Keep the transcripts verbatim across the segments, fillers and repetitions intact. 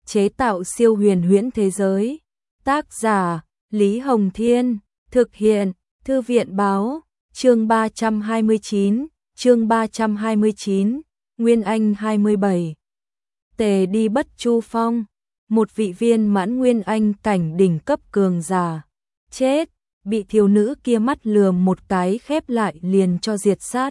chế tạo siêu huyền huyễn thế giới. Tác giả Lý Hồng Thiên, thực hiện Thư viện Báo, chương ba trăm hai mươi chín, chương ba trăm hai mươi chín, Nguyên Anh hai mươi bảy. Tề đi Bất Chu Phong, một vị viên mãn Nguyên Anh cảnh đỉnh cấp cường giả, chết, bị thiếu nữ kia mắt lườm một cái khép lại liền cho diệt sát.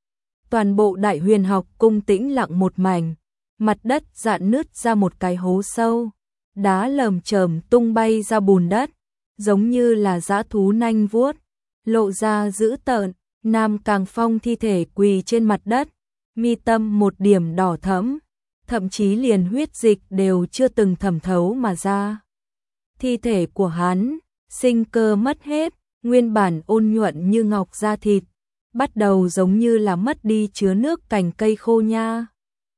Toàn bộ Đại Huyền Học Cung tĩnh lặng một mảnh, mặt đất rạn nứt ra một cái hố sâu, đá lởm chởm tung bay ra bùn đất, giống như là dã thú nanh vuốt, lộ ra dữ tợn. Nam Càng Phong thi thể quỳ trên mặt đất, mi tâm một điểm đỏ thẫm, thậm chí liền huyết dịch đều chưa từng thẩm thấu mà ra. Thi thể của hắn, sinh cơ mất hết, nguyên bản ôn nhuận như ngọc da thịt, bắt đầu giống như là mất đi chứa nước cành cây khô nha.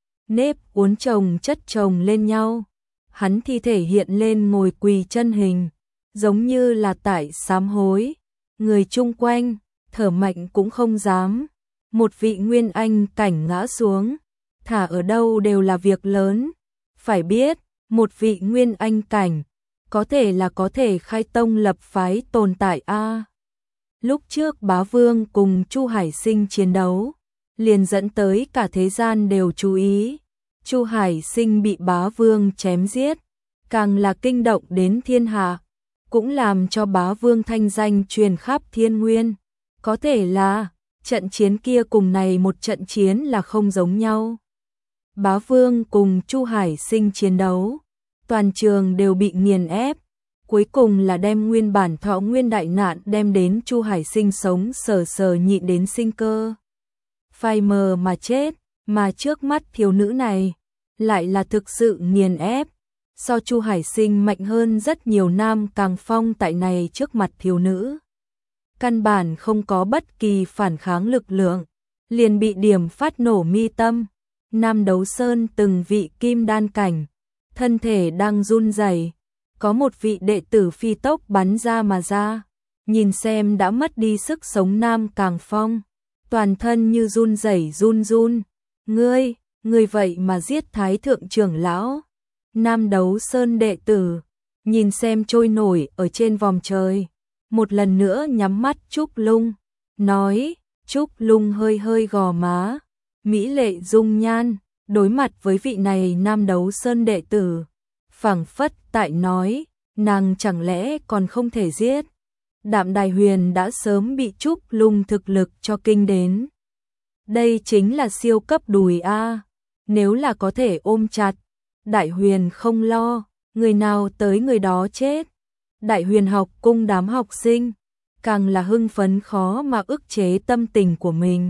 Nếp uốn chồng chất chồng lên nhau, hắn thi thể hiện lên ngồi quỳ chân hình, giống như là tại sám hối, người chung quanh thở mạnh cũng không dám. Một vị Nguyên Anh cảnh ngã xuống, thả ở đâu đều là việc lớn. Phải biết, một vị Nguyên Anh cảnh có thể là có thể khai tông lập phái tồn tại a. Lúc trước Bá Vương cùng Chu Hải Sinh chiến đấu, liền dẫn tới cả thế gian đều chú ý. Chu Hải Sinh bị Bá Vương chém giết, càng là kinh động đến thiên hạ, cũng làm cho Bá Vương thanh danh truyền khắp thiên nguyên. Có thể là trận chiến kia cùng này một trận chiến là không giống nhau. Bá Vương cùng Chu Hải Sinh chiến đấu, toàn trường đều bị nghiền ép, cuối cùng là đem nguyên bản thọ nguyên đại nạn đem đến Chu Hải Sinh sống sờ sờ nhịn đến sinh cơ. Phai mờ mà chết, mà trước mắt thiếu nữ này lại là thực sự nghiền ép, so Chu Hải Sinh mạnh hơn rất nhiều. Nam Càng Phong tại này trước mặt thiếu nữ, căn bản không có bất kỳ phản kháng lực lượng, liền bị điểm phát nổ mi tâm. Nam Đấu Sơn từng vị kim đan cảnh, thân thể đang run rẩy, có một vị đệ tử phi tốc bắn ra mà ra, nhìn xem đã mất đi sức sống Nam Càng Phong, toàn thân như run rẩy run run. Ngươi, ngươi vậy mà giết Thái thượng trưởng lão? Nam Đấu Sơn đệ tử nhìn xem trôi nổi ở trên vòm trời, một lần nữa nhắm mắt Trúc Lung, nói. Trúc Lung hơi hơi gò má, mỹ lệ dung nhan, đối mặt với vị này Nam Đấu Sơn đệ tử, phảng phất tại nói, nàng chẳng lẽ còn không thể giết. Đạm Đài Huyền đã sớm bị Trúc Lung thực lực cho kinh đến. Đây chính là siêu cấp đùi a, nếu là có thể ôm chặt, Đại Huyền không lo, người nào tới người đó chết. Đại Huyền Học Cung đám học sinh càng là hưng phấn khó mà ức chế tâm tình của mình.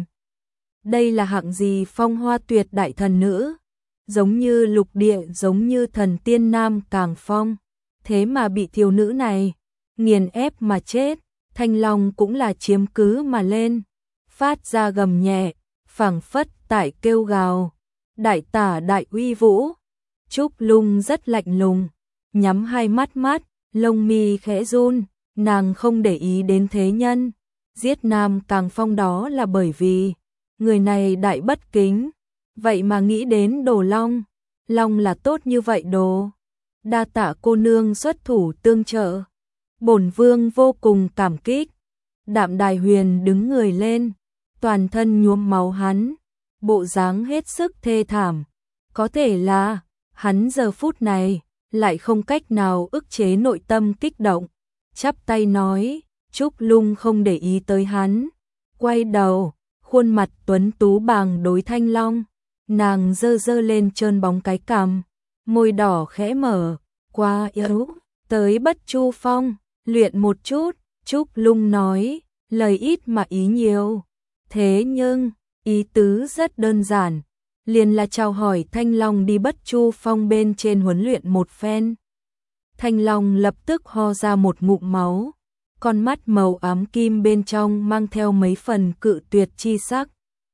Đây là hạng gì phong hoa tuyệt đại thần nữ, giống như lục địa, giống như thần tiên Nam Càng Phong, thế mà bị thiếu nữ này nghiền ép mà chết. Thanh Long cũng là chiếm cứ mà lên, phát ra gầm nhẹ, phảng phất tại kêu gào, đại tả đại uy vũ. Trúc Lung rất lạnh lùng, nhắm hai mắt mắt, lông mi khẽ run, nàng không để ý đến thế nhân. Giết Nam Càng Phong đó là bởi vì người này đại bất kính, vậy mà nghĩ đến Đồ Long. Long là tốt như vậy đồ. Đa tạ cô nương xuất thủ tương trợ, bổn vương vô cùng cảm kích. Đạm Đài Huyền đứng người lên, toàn thân nhuốm máu hắn, bộ dáng hết sức thê thảm. Có thể là hắn giờ phút này lại không cách nào ức chế nội tâm kích động, chắp tay nói. Trúc Lung không để ý tới hắn, quay đầu, khuôn mặt tuấn tú bàng đối Thanh Long, nàng dơ dơ lên trơn bóng cái cằm, môi đỏ khẽ mở, qua yếu, tới Bất Chu Phong, luyện một chút. Trúc Lung nói, lời ít mà ý nhiều, thế nhưng ý tứ rất đơn giản, liền là chào hỏi Thanh Long đi Bất Chu Phong bên trên huấn luyện một phen. Thanh Long lập tức ho ra một ngụm máu, con mắt màu ám kim bên trong mang theo mấy phần cự tuyệt chi sắc.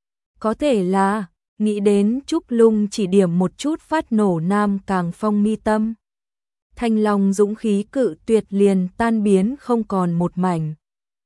Có thể là nghĩ đến Trúc Lung chỉ điểm một chút phát nổ Nam Càng Phong mi tâm, Thanh Long dũng khí cự tuyệt liền tan biến không còn một mảnh.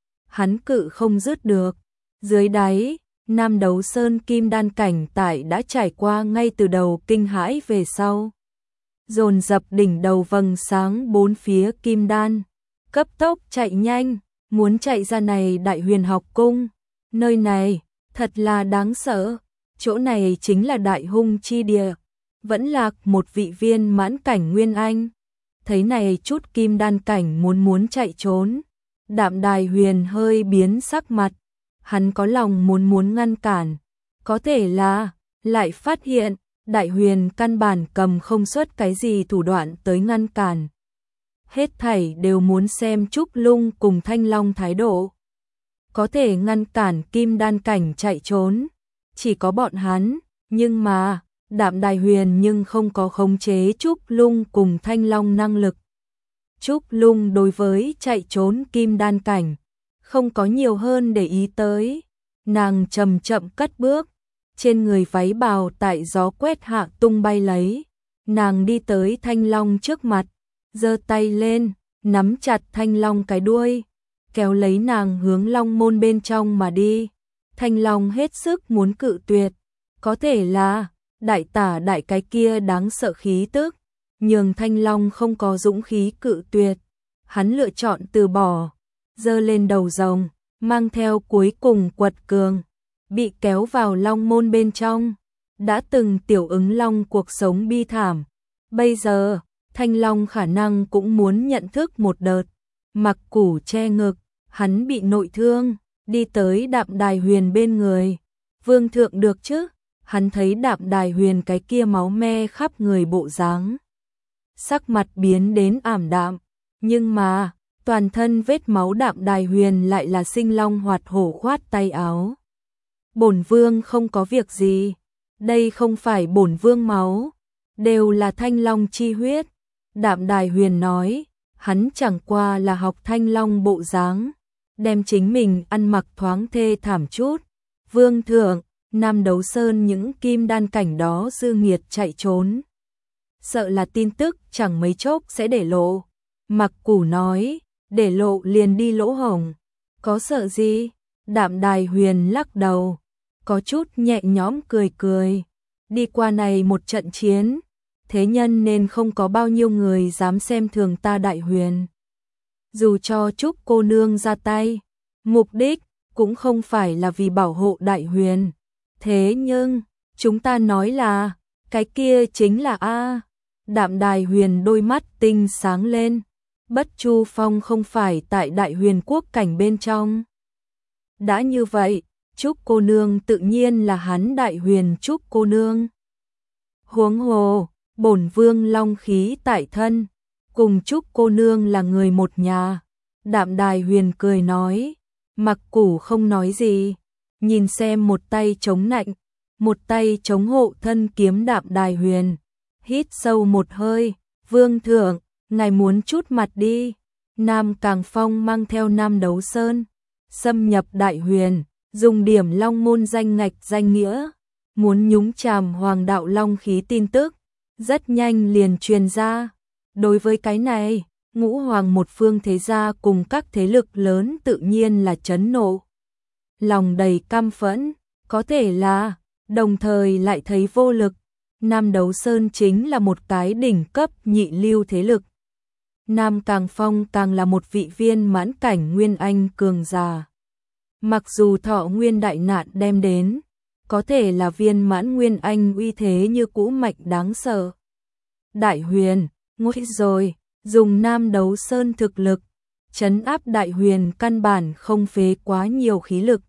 Hắn cự không dứt được. Dưới đáy, Nam Đấu Sơn kim đan cảnh tại đã trải qua ngay từ đầu kinh hãi về sau. dồn dập đỉnh đầu vầng sáng bốn phía kim đan, cấp tốc chạy nhanh, muốn chạy ra này Đại Huyền học cung. Nơi này, thật là đáng sợ, chỗ này chính là đại hung chi địa, vẫn lạc một vị viên mãn cảnh Nguyên Anh. Thấy này chút kim đan cảnh muốn muốn chạy trốn, Đạm Đài Huyền hơi biến sắc mặt, hắn có lòng muốn muốn ngăn cản, có thể là, lại phát hiện, Đại Huyền căn bản cầm không xuất cái gì thủ đoạn tới ngăn cản. Hết thảy đều muốn xem Trúc Lung cùng Thanh Long thái độ. Có thể ngăn cản kim đan cảnh chạy trốn, chỉ có bọn hắn, nhưng mà, Đạm Đài Huyền nhưng không có khống chế Trúc Lung cùng Thanh Long năng lực. Trúc Lung đối với chạy trốn kim đan cảnh, không có nhiều hơn để ý tới, nàng chậm chậm cất bước, trên người váy bào tại gió quét hạ tung bay lấy, nàng đi tới Thanh Long trước mặt, giơ tay lên, nắm chặt Thanh Long cái đuôi, kéo lấy nàng hướng Long môn bên trong mà đi. Thanh Long hết sức muốn cự tuyệt, có thể là đại tả đại cái kia đáng sợ khí tức, nhường Thanh Long không có dũng khí cự tuyệt, hắn lựa chọn từ bỏ, giơ lên đầu rồng, mang theo cuối cùng quật cường, bị kéo vào Long môn bên trong, đã từng tiểu ứng long cuộc sống bi thảm, bây giờ, Thanh Long khả năng cũng muốn nhận thức một đợt, mặc củ che ngực, hắn bị nội thương, đi tới Đạm Đài Huyền bên người, vương thượng được chứ, hắn thấy Đạm Đài Huyền cái kia máu me khắp người bộ dáng, sắc mặt biến đến ảm đạm, nhưng mà, toàn thân vết máu Đạm Đài Huyền lại là sinh long hoạt hổ khoát tay áo. Bổn vương không có việc gì, đây không phải bổn vương máu, đều là Thanh Long chi huyết. Đạm Đài Huyền nói, hắn chẳng qua là học Thanh Long bộ dáng, đem chính mình ăn mặc thoáng thê thảm chút. Vương thượng, Nam Đấu Sơn những kim đan cảnh đó dư nghiệt chạy trốn, sợ là tin tức chẳng mấy chốc sẽ để lộ. Mặc Củ nói, để lộ liền đi lỗ hổng, có sợ gì? Đạm Đài Huyền lắc đầu, có chút nhẹ nhõm cười cười, đi qua này một trận chiến, thế nhân nên không có bao nhiêu người dám xem thường ta Đại Huyền. Dù cho Trúc cô nương ra tay, mục đích cũng không phải là vì bảo hộ Đại Huyền, thế nhưng, chúng ta nói là, cái kia chính là A. Đạm Đài Huyền đôi mắt tinh sáng lên, Bất Chu Phong không phải tại Đại Huyền quốc cảnh bên trong. Đã như vậy, Trúc cô nương tự nhiên là hắn Đại Huyền Trúc cô nương. Huống hồ, bổn vương long khí tại thân, cùng Trúc cô nương là người một nhà. Đạm Đài Huyền cười nói, Mặc Củ không nói gì, nhìn xem một tay chống nạnh, một tay chống hộ thân kiếm Đạm Đài Huyền, hít sâu một hơi, vương thượng, ngài muốn chút mặt đi. Nam Càng Phong mang theo Nam Đấu Sơn, xâm nhập Đại Huyền, dùng điểm Long môn danh ngạch danh nghĩa, muốn nhúng chàm Hoàng đạo Long khí tin tức, rất nhanh liền truyền ra. Đối với cái này, Ngũ Hoàng một phương thế gia cùng các thế lực lớn tự nhiên là chấn nộ. Lòng đầy căm phẫn, có thể là, đồng thời lại thấy vô lực. Nam Đấu Sơn chính là một cái đỉnh cấp nhị lưu thế lực. Nam Càng Phong càng là một vị viên mãn cảnh Nguyên Anh cường giả. Mặc dù thọ nguyên đại nạn đem đến, có thể là viên mãn Nguyên Anh uy thế như cũ mạnh đáng sợ. Đại Huyền, nguy rồi, dùng Nam Đấu Sơn thực lực, trấn áp Đại Huyền căn bản không phế quá nhiều khí lực.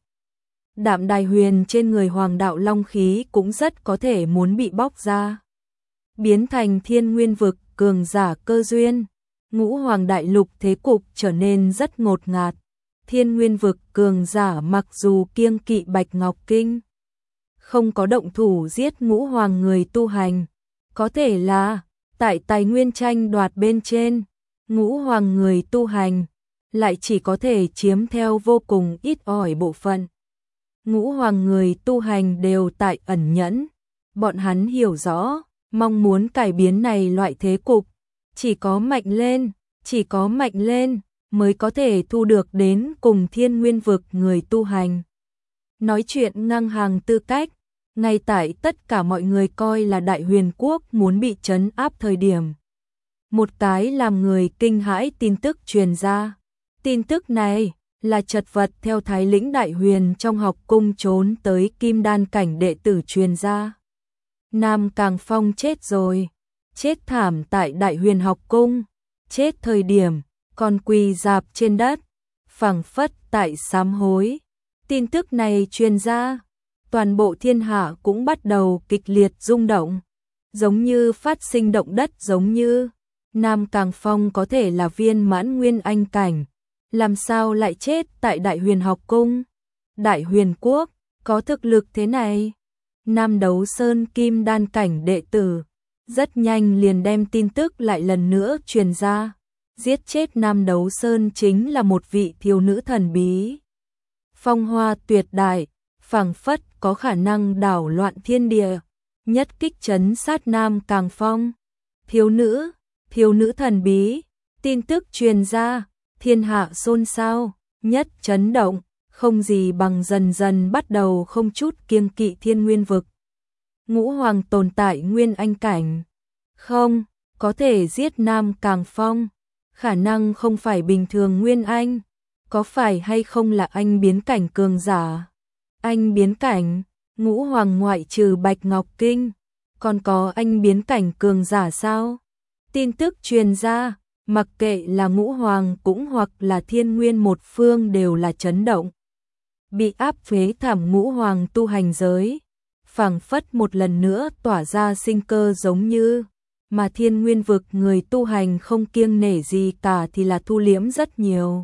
Đạm Đài Huyền trên người Hoàng đạo Long khí cũng rất có thể muốn bị bóc ra, biến thành Thiên Nguyên vực cường giả cơ duyên. Ngũ Hoàng đại lục thế cục trở nên rất ngột ngạt. Thiên Nguyên vực cường giả mặc dù kiêng kỵ Bạch Ngọc Kinh, không có động thủ giết Ngũ Hoàng người tu hành, có thể là tại tài nguyên tranh đoạt bên trên, Ngũ Hoàng người tu hành lại chỉ có thể chiếm theo vô cùng ít ỏi bộ phận. Ngũ Hoàng người tu hành đều tại ẩn nhẫn, bọn hắn hiểu rõ, mong muốn cải biến này loại thế cục, chỉ có mạnh lên, chỉ có mạnh lên mới có thể thu được đến cùng Thiên Nguyên vực người tu hành. Nói chuyện ngang hàng tư cách, ngay tại tất cả mọi người coi là Đại Huyền Quốc muốn bị trấn áp thời điểm. Một cái làm người kinh hãi tin tức truyền ra. Tin tức này là chật vật theo Thái lĩnh Đại Huyền trong học cung trốn tới kim đan cảnh đệ tử truyền ra. Nam Càng Phong chết rồi, chết thảm tại Đại Huyền học cung, chết thời điểm còn quỳ rạp trên đất, phảng phất tại sám hối. Tin tức này truyền ra, toàn bộ thiên hạ cũng bắt đầu kịch liệt rung động, giống như phát sinh động đất, giống như Nam Càng Phong có thể là viên mãn nguyên anh cảnh, làm sao lại chết tại Đại Huyền học cung? Đại Huyền Quốc có thực lực thế này? Nam Đấu Sơn kim đan cảnh đệ tử rất nhanh liền đem tin tức lại lần nữa truyền ra. Giết chết Nam Đấu Sơn chính là một vị thiếu nữ thần bí, phong hoa tuyệt đại, phảng phất có khả năng đảo loạn thiên địa, nhất kích trấn sát Nam Càng Phong. Thiếu nữ, thiếu nữ thần bí, tin tức truyền ra, thiên hạ xôn xao, nhất chấn động, không gì bằng dần dần bắt đầu không chút kiêng kỵ thiên nguyên vực. Ngũ Hoàng tồn tại nguyên anh cảnh, không, có thể giết Nam Càng Phong, khả năng không phải bình thường nguyên anh, có phải hay không là anh biến cảnh cường giả? Anh biến cảnh, Ngũ Hoàng ngoại trừ Bạch Ngọc Kinh, còn có anh biến cảnh cường giả sao? Tin tức truyền ra, mặc kệ là Ngũ Hoàng cũng hoặc là Thiên Nguyên một phương đều là chấn động. Bị áp phế thảm Ngũ Hoàng tu hành giới, phảng phất một lần nữa tỏa ra sinh cơ, giống như mà Thiên Nguyên vực người tu hành không kiêng nể gì cả thì là thu liễm rất nhiều.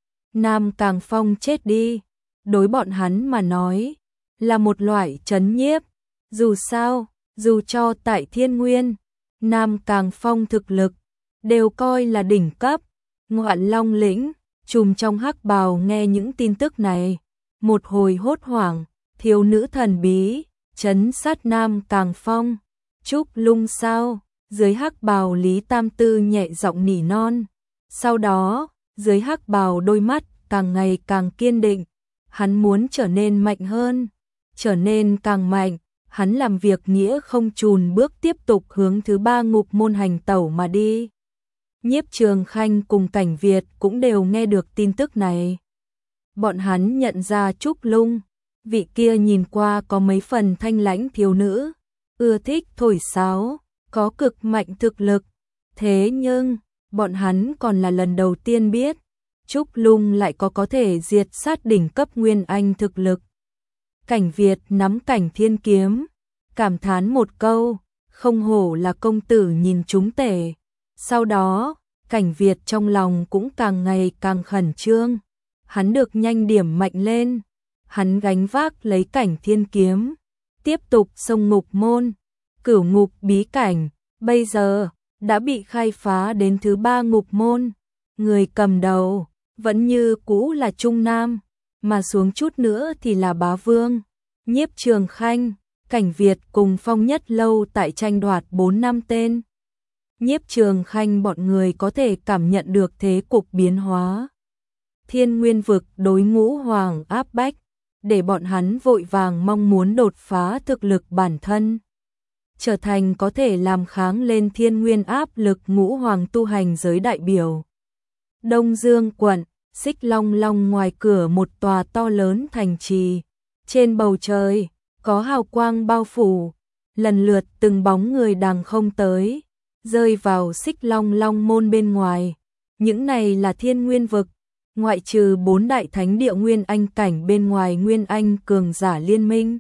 Nam Càng Phong chết đi, đối bọn hắn mà nói là một loại trấn nhiếp. Dù sao, dù cho tại Thiên Nguyên, Nam Càng Phong thực lực đều coi là đỉnh cấp. Ngoạn Long lĩnh, trùm trong hắc bào nghe những tin tức này, một hồi hốt hoảng. Thiếu nữ thần bí trấn sát Nam Càng Phong, Trúc Lung sao? Dưới hắc bào Lý Tam Tư nhẹ giọng nỉ non. Sau đó, dưới hắc bào đôi mắt càng ngày càng kiên định, hắn muốn trở nên mạnh hơn, trở nên càng mạnh. Hắn làm việc nghĩa không chùn bước tiếp tục hướng thứ ba ngục môn hành tẩu mà đi. Nhiếp Trường Khanh cùng Cảnh Việt cũng đều nghe được tin tức này. Bọn hắn nhận ra Trúc Lung, vị kia nhìn qua có mấy phần thanh lãnh thiếu nữ, ưa thích thổi sáo, có cực mạnh thực lực. Thế nhưng, bọn hắn còn là lần đầu tiên biết, Trúc Lung lại có có thể diệt sát đỉnh cấp nguyên anh thực lực. Cảnh Việt nắm Cảnh Thiên kiếm, cảm thán một câu, không hổ là công tử nhìn chúng tể. Sau đó, Cảnh Việt trong lòng cũng càng ngày càng khẩn trương, hắn được nhanh điểm mạnh lên, hắn gánh vác lấy Cảnh Thiên kiếm, tiếp tục xông ngục môn. Cửu ngục bí cảnh, bây giờ đã bị khai phá đến thứ ba ngục môn, người cầm đầu vẫn như cũ là Trung Nam, mà xuống chút nữa thì là Bá Vương. Nhiếp Trường Khanh, Cảnh Việt cùng Phong Nhất Lâu tại tranh đoạt bốn năm tên. Nhiếp Trường Khanh bọn người có thể cảm nhận được thế cục biến hóa. Thiên Nguyên vực đối Ngũ Hoàng áp bách, để bọn hắn vội vàng mong muốn đột phá thực lực bản thân, trở thành có thể làm kháng lên Thiên Nguyên áp lực Ngũ Hoàng tu hành giới đại biểu. Đông Dương quận, Xích Long Long ngoài cửa một tòa to lớn thành trì, trên bầu trời có hào quang bao phủ, lần lượt từng bóng người đằng không tới, rơi vào Xích Long Long môn bên ngoài. Những này là Thiên Nguyên vực, ngoại trừ bốn đại thánh địa nguyên anh cảnh bên ngoài nguyên anh cường giả liên minh.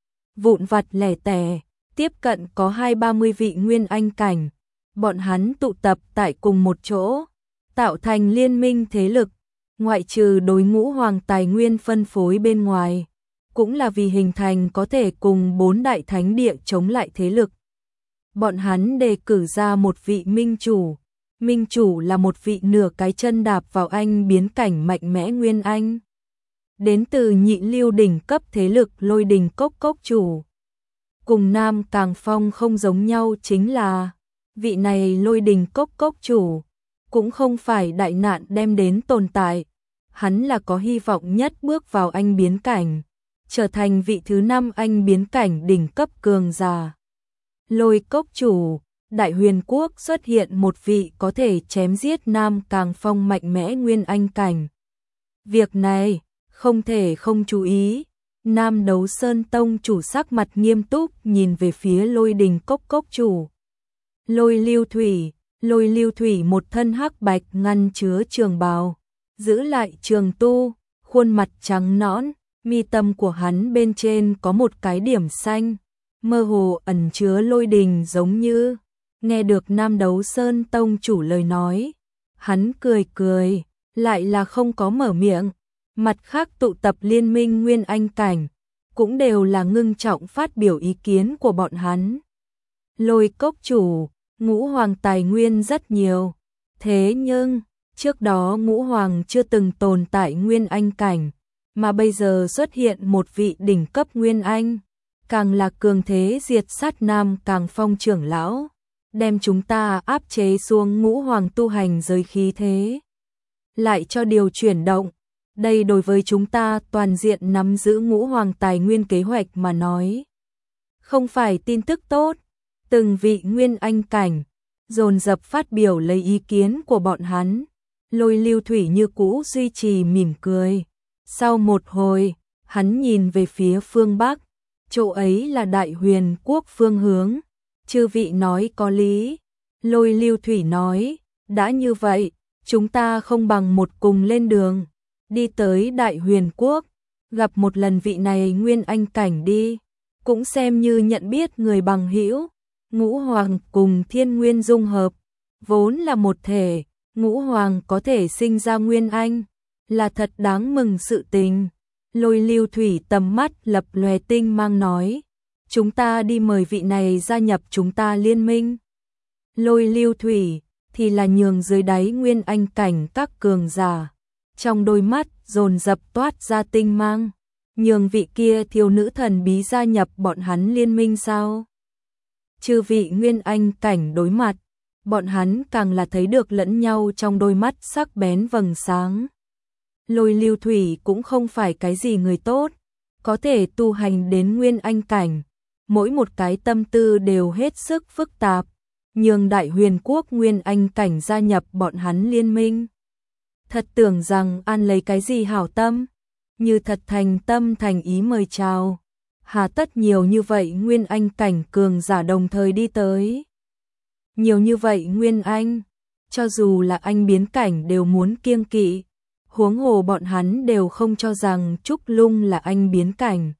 Vụn vặt lẻ tẻ, tiếp cận có hai ba mươi vị nguyên anh cảnh, bọn hắn tụ tập tại cùng một chỗ, tạo thành liên minh thế lực, ngoại trừ đối Ngũ Hoàng tài nguyên phân phối bên ngoài, cũng là vì hình thành có thể cùng bốn đại thánh địa chống lại thế lực. Bọn hắn đề cử ra một vị minh chủ, minh chủ là một vị nửa cái chân đạp vào anh biến cảnh mạnh mẽ nguyên anh, đến từ nhị lưu đỉnh cấp thế lực Lôi Đình Cốc Cốc chủ. Cùng Nam Càng Phong không giống nhau chính là, vị này Lôi Đình Cốc Cốc chủ cũng không phải đại nạn đem đến tồn tại, hắn là có hy vọng nhất bước vào anh biến cảnh, trở thành vị thứ năm anh biến cảnh đỉnh cấp cường giả. Lôi cốc chủ, Đại Huyền Quốc xuất hiện một vị có thể chém giết Nam Càng Phong mạnh mẽ nguyên anh cảnh. Việc này, không thể không chú ý. Nam Đấu Sơn Tông chủ sắc mặt nghiêm túc nhìn về phía Lôi Đình Cốc Cốc chủ. Lôi Lưu Thủy, Lôi Lưu Thủy một thân hắc bạch ngăn chứa trường bào, giữ lại trường tu, khuôn mặt trắng nõn, mi tâm của hắn bên trên có một cái điểm xanh, mơ hồ ẩn chứa lôi đình giống như. Nghe được Nam Đấu Sơn Tông chủ lời nói, hắn cười cười, lại là không có mở miệng. Mặt khác tụ tập liên minh nguyên anh cảnh, cũng đều là ngưng trọng phát biểu ý kiến của bọn hắn. Lôi cốc chủ, ngũ hoàng tài nguyên rất nhiều, thế nhưng, trước đó ngũ hoàng chưa từng tồn tại nguyên anh cảnh, mà bây giờ xuất hiện một vị đỉnh cấp nguyên anh, càng là cường thế diệt sát Nam Càng Phong trưởng lão, đem chúng ta áp chế xuống ngũ hoàng tu hành giới khí thế. Lại cho điều chuyển động, đây đối với chúng ta toàn diện nắm giữ ngũ hoàng tài nguyên kế hoạch mà nói. Không phải tin tức tốt, từng vị nguyên anh cảnh, dồn dập phát biểu lấy ý kiến của bọn hắn. Lôi Lưu Thủy như cũ duy trì mỉm cười. Sau một hồi, hắn nhìn về phía phương Bắc, chỗ ấy là Đại Huyền Quốc phương hướng. Chư vị nói có lý. Lôi Lưu Thủy nói, đã như vậy, chúng ta không bằng một cùng lên đường, đi tới Đại Huyền Quốc, gặp một lần vị này nguyên anh cảnh đi, cũng xem như nhận biết người bằng hữu. Ngũ hoàng cùng thiên nguyên dung hợp, vốn là một thể, ngũ hoàng có thể sinh ra nguyên anh, là thật đáng mừng sự tình. Lôi Lưu Thủy tầm mắt lập lòe tinh mang nói, chúng ta đi mời vị này gia nhập chúng ta liên minh. Lôi Lưu Thủy thì là nhường dưới đáy nguyên anh cảnh các cường giả, trong đôi mắt dồn dập toát ra tinh mang, nhường vị kia thiếu nữ thần bí gia nhập bọn hắn liên minh sao? Chư vị nguyên anh cảnh đối mặt, bọn hắn càng là thấy được lẫn nhau trong đôi mắt sắc bén vầng sáng. Lôi Lưu Thủy cũng không phải cái gì người tốt, có thể tu hành đến nguyên anh cảnh, mỗi một cái tâm tư đều hết sức phức tạp, nhường Đại Huyền Quốc nguyên anh cảnh gia nhập bọn hắn liên minh. Thật tưởng rằng ăn lấy cái gì hảo tâm, như thật thành tâm thành ý mời chào. Hà tất nhiều như vậy nguyên anh cảnh cường giả đồng thời đi tới. Nhiều như vậy nguyên anh, cho dù là anh biến cảnh đều muốn kiêng kỵ, huống hồ bọn hắn đều không cho rằng Trúc Lung là anh biến cảnh.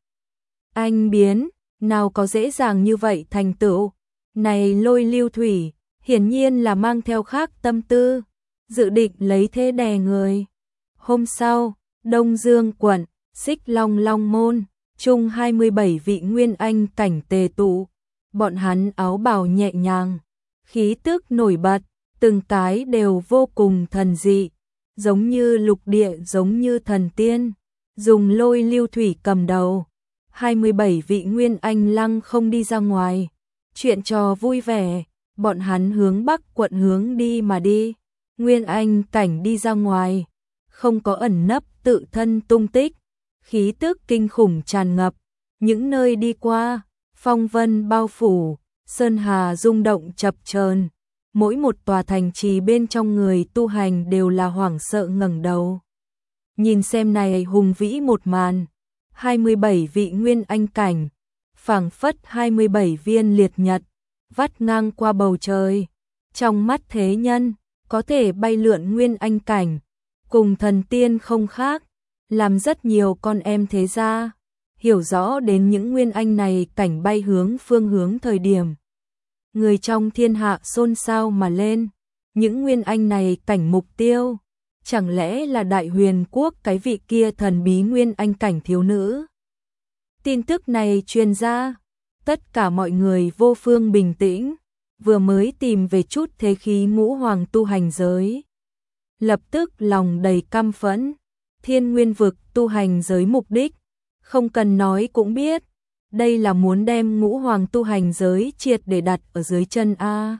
Anh biến, nào có dễ dàng như vậy thành tựu. Này Lôi Lưu Thủy, hiển nhiên là mang theo khác tâm tư, dự định lấy thế đè người. Hôm sau, Đông Dương quận, Xích Long Long Môn, chung hai mươi bảy vị nguyên anh cảnh tề tụ, bọn hắn áo bào nhẹ nhàng, khí tức nổi bật, từng cái đều vô cùng thần dị, giống như lục địa giống như thần tiên, dùng Lôi Lưu Thủy cầm đầu. hai mươi bảy vị nguyên anh lăng không đi ra ngoài, chuyện trò vui vẻ, bọn hắn hướng Bắc quận hướng đi mà đi, nguyên anh cảnh đi ra ngoài, không có ẩn nấp tự thân tung tích, khí tức kinh khủng tràn ngập, những nơi đi qua, phong vân bao phủ, sơn hà rung động chập chờn, mỗi một tòa thành trì bên trong người tu hành đều là hoảng sợ ngẩng đầu. Nhìn xem này hùng vĩ một màn, hai mươi bảy vị nguyên anh cảnh, phảng phất hai mươi bảy viên liệt nhật, vắt ngang qua bầu trời, trong mắt thế nhân, có thể bay lượn nguyên anh cảnh, cùng thần tiên không khác, làm rất nhiều con em thế gia hiểu rõ đến những nguyên anh này cảnh bay hướng phương hướng thời điểm. Người trong thiên hạ xôn xao mà lên, những nguyên anh này cảnh mục tiêu, chẳng lẽ là Đại Huyền Quốc cái vị kia thần bí nguyên anh cảnh thiếu nữ? Tin tức này truyền ra, tất cả mọi người vô phương bình tĩnh, vừa mới tìm về chút thế khí ngũ hoàng tu hành giới. Lập tức lòng đầy căm phẫn, thiên nguyên vực tu hành giới mục đích, không cần nói cũng biết, đây là muốn đem ngũ hoàng tu hành giới triệt để đặt ở dưới chân A.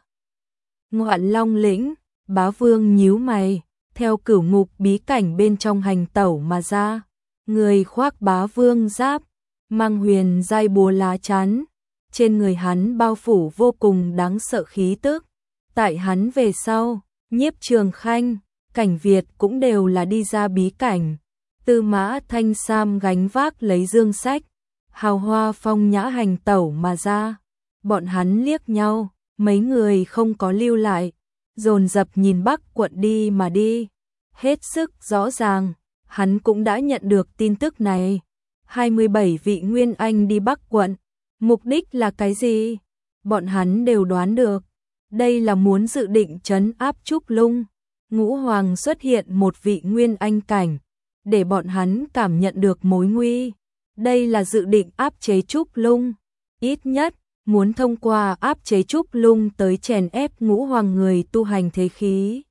Ngoạn Long lĩnh, Bá Vương nhíu mày, theo cửu ngục bí cảnh bên trong hành tẩu mà ra, người khoác Bá Vương giáp, mang huyền giai búa lá chắn, trên người hắn bao phủ vô cùng đáng sợ khí tức. Tại hắn về sau, Nhiếp Trường Khanh, Cảnh Việt cũng đều là đi ra bí cảnh. Tư Mã Thanh Sam gánh vác lấy dương sách, hào hoa phong nhã hành tẩu mà ra. Bọn hắn liếc nhau, mấy người không có lưu lại, dồn dập nhìn Bắc quận đi mà đi. Hết sức rõ ràng, hắn cũng đã nhận được tin tức này. hai mươi bảy vị Nguyên Anh đi Bắc quận, mục đích là cái gì? Bọn hắn đều đoán được. Đây là muốn dự định trấn áp Trúc Lung. Ngũ Hoàng xuất hiện một vị Nguyên Anh cảnh, để bọn hắn cảm nhận được mối nguy. Đây là dự định áp chế Trúc Lung. Ít nhất, muốn thông qua áp chế Trúc Lung tới chèn ép Ngũ Hoàng người tu hành thế khí.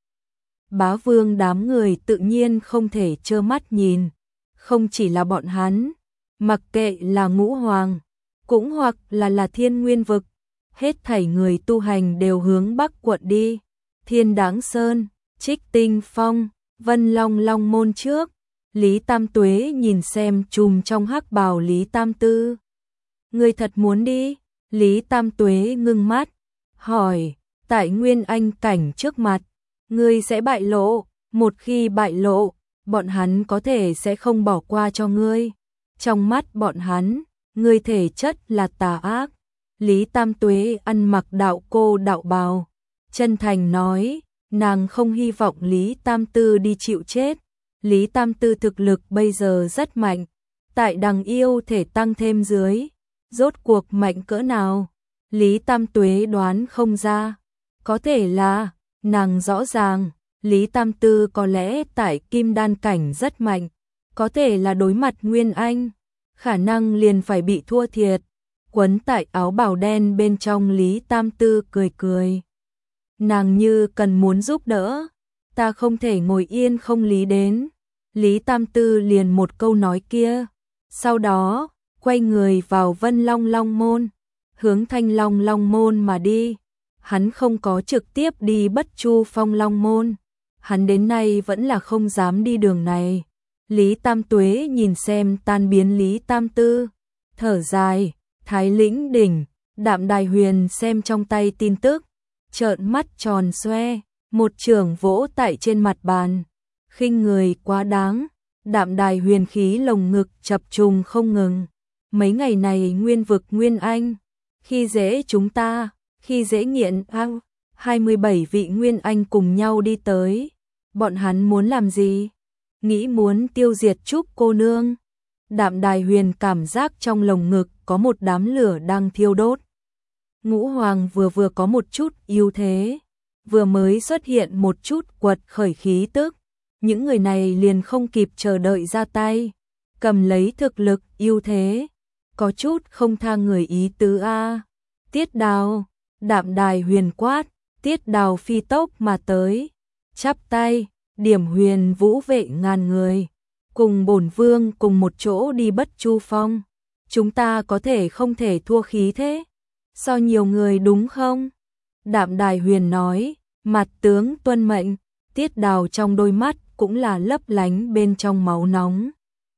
Bá Vương đám người tự nhiên không thể trơ mắt nhìn. Không chỉ là bọn hắn, mặc kệ là Ngũ Hoàng, cũng hoặc là là Thiên Nguyên vực, hết thảy người tu hành đều hướng Bắc quận đi. Thiên Đáng Sơn, Trích Tinh Phong, Vân Long Long môn trước. Lý Tam Tuế nhìn xem trùm trong hắc bào Lý Tam Tư. Ngươi thật muốn đi? Lý Tam Tuế ngưng mắt, hỏi, tại Nguyên Anh cảnh trước mặt, ngươi sẽ bại lộ, một khi bại lộ, bọn hắn có thể sẽ không bỏ qua cho ngươi. Trong mắt bọn hắn, ngươi thể chất là tà ác. Lý Tam Tuế ăn mặc đạo cô đạo bào, chân thành nói, nàng không hy vọng Lý Tam Tư đi chịu chết. Lý Tam Tư thực lực bây giờ rất mạnh, tại đằng yêu thể tăng thêm dưới, rốt cuộc mạnh cỡ nào? Lý Tam Tuế đoán không ra, có thể là, nàng rõ ràng, Lý Tam Tư có lẽ tại kim đan cảnh rất mạnh, có thể là đối mặt Nguyên Anh, khả năng liền phải bị thua thiệt. Quấn tại áo bào đen bên trong Lý Tam Tư cười cười. Nàng như cần muốn giúp đỡ, ta không thể ngồi yên không lý đến. Lý Tam Tư liền một câu nói kia, sau đó quay người vào Vân Long Long môn, hướng Thanh Long Long môn mà đi. Hắn không có trực tiếp đi Bất Chu Phong Long môn, hắn đến nay vẫn là không dám đi đường này. Lý Tam Tuế nhìn xem tan biến Lý Tam Tư, thở dài. Thái Lĩnh đỉnh, Đạm Đài Huyền xem trong tay tin tức, trợn mắt tròn xoe, một chưởng vỗ tại trên mặt bàn. Khinh người quá đáng, Đạm Đài Huyền khí lồng ngực chập trùng không ngừng. Mấy ngày này Nguyên vực Nguyên Anh, khi dễ chúng ta, khi dễ nghiện ao, hai mươi bảy vị Nguyên Anh cùng nhau đi tới. Bọn hắn muốn làm gì? Nghĩ muốn tiêu diệt Trúc cô nương. Đạm Đài Huyền cảm giác trong lồng ngực có một đám lửa đang thiêu đốt. Ngũ Hoàng vừa vừa có một chút ưu thế, vừa mới xuất hiện một chút quật khởi khí tức, những người này liền không kịp chờ đợi ra tay, cầm lấy thực lực ưu thế, có chút không tha người ý tứ a. Tiết Đào, Đạm Đài Huyền quát, Tiết Đào phi tốc mà tới, chắp tay, điểm Huyền Vũ vệ ngàn người, cùng bổn vương cùng một chỗ đi Bất Chu Phong. Chúng ta có thể không thể thua khí thế, so nhiều người đúng không? Đạm Đài Huyền nói, mặt tướng tuân mệnh. Tiết Đào trong đôi mắt cũng là lấp lánh bên trong máu nóng.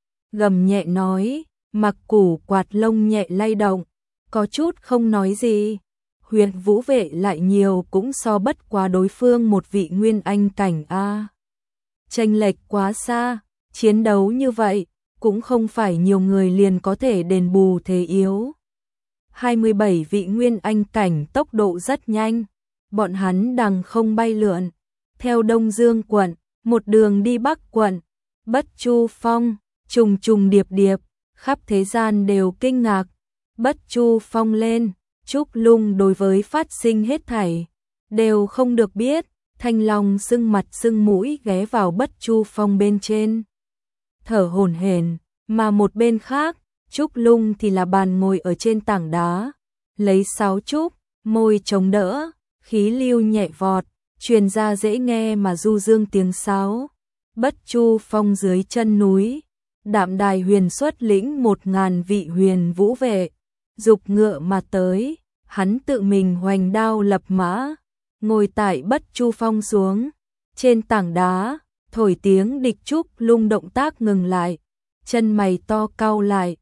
Gầm nhẹ nói, mặc củ quạt lông nhẹ lay động, có chút không nói gì. Huyền Vũ vệ lại nhiều cũng so bất quá đối phương một vị Nguyên Anh cảnh a. Chênh lệch quá xa, chiến đấu như vậy cũng không phải nhiều người liền có thể đền bù thế yếu. hai mươi bảy vị Nguyên Anh cảnh tốc độ rất nhanh, bọn hắn đằng không bay lượn, theo Đông Dương quận, một đường đi Bắc quận, Bất Chu Phong, trùng trùng điệp điệp, khắp thế gian đều kinh ngạc. Bất Chu Phong lên, Trúc Lung đối với phát sinh hết thảy đều không được biết. Thanh Long sưng mặt sưng mũi ghé vào Bất Chu Phong bên trên, thở hổn hển, mà một bên khác, Trúc Lung thì là bàn ngồi ở trên tảng đá, lấy sáo trúc, môi chống đỡ, khí lưu nhẹ vọt, truyền ra dễ nghe mà du dương tiếng sáo. Bất Chu Phong dưới chân núi, Đạm Đài Huyền xuất lĩnh một ngàn vị Huyền Vũ vệ, dục ngựa mà tới, hắn tự mình hoành đao lập mã, ngồi tại Bất Chu Phong xuống, trên tảng đá, thổi tiếng địch Trúc Lung động tác ngừng lại, chân mày to cau lại,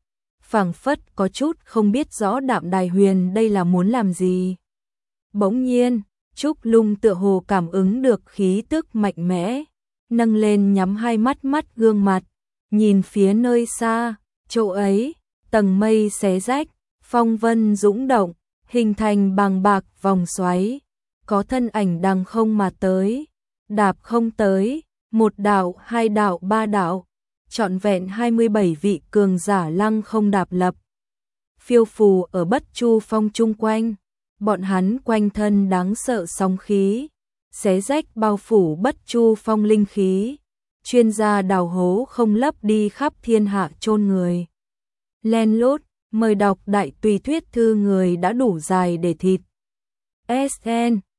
phảng phất có chút không biết rõ Đạm Đài Huyền đây là muốn làm gì. Bỗng nhiên, Trúc Lung tựa hồ cảm ứng được khí tức mạnh mẽ, nâng lên nhắm hai mắt mắt gương mặt, nhìn phía nơi xa, chỗ ấy, tầng mây xé rách, phong vân dũng động, hình thành bàng bạc vòng xoáy, có thân ảnh đằng không mà tới, đạp không tới, một đạo, hai đạo, ba đạo, trọn vẹn hai mươi bảy vị cường giả lăng không đạp lập. Phiêu phù ở Bất Chu Phong chung quanh, bọn hắn quanh thân đáng sợ sóng khí, xé rách bao phủ Bất Chu Phong linh khí, chuyên gia đào hố không lấp đi khắp thiên hạ chôn người. Len lút, mời đọc đại tùy thuyết thư người đã đủ dài để thịt. ét en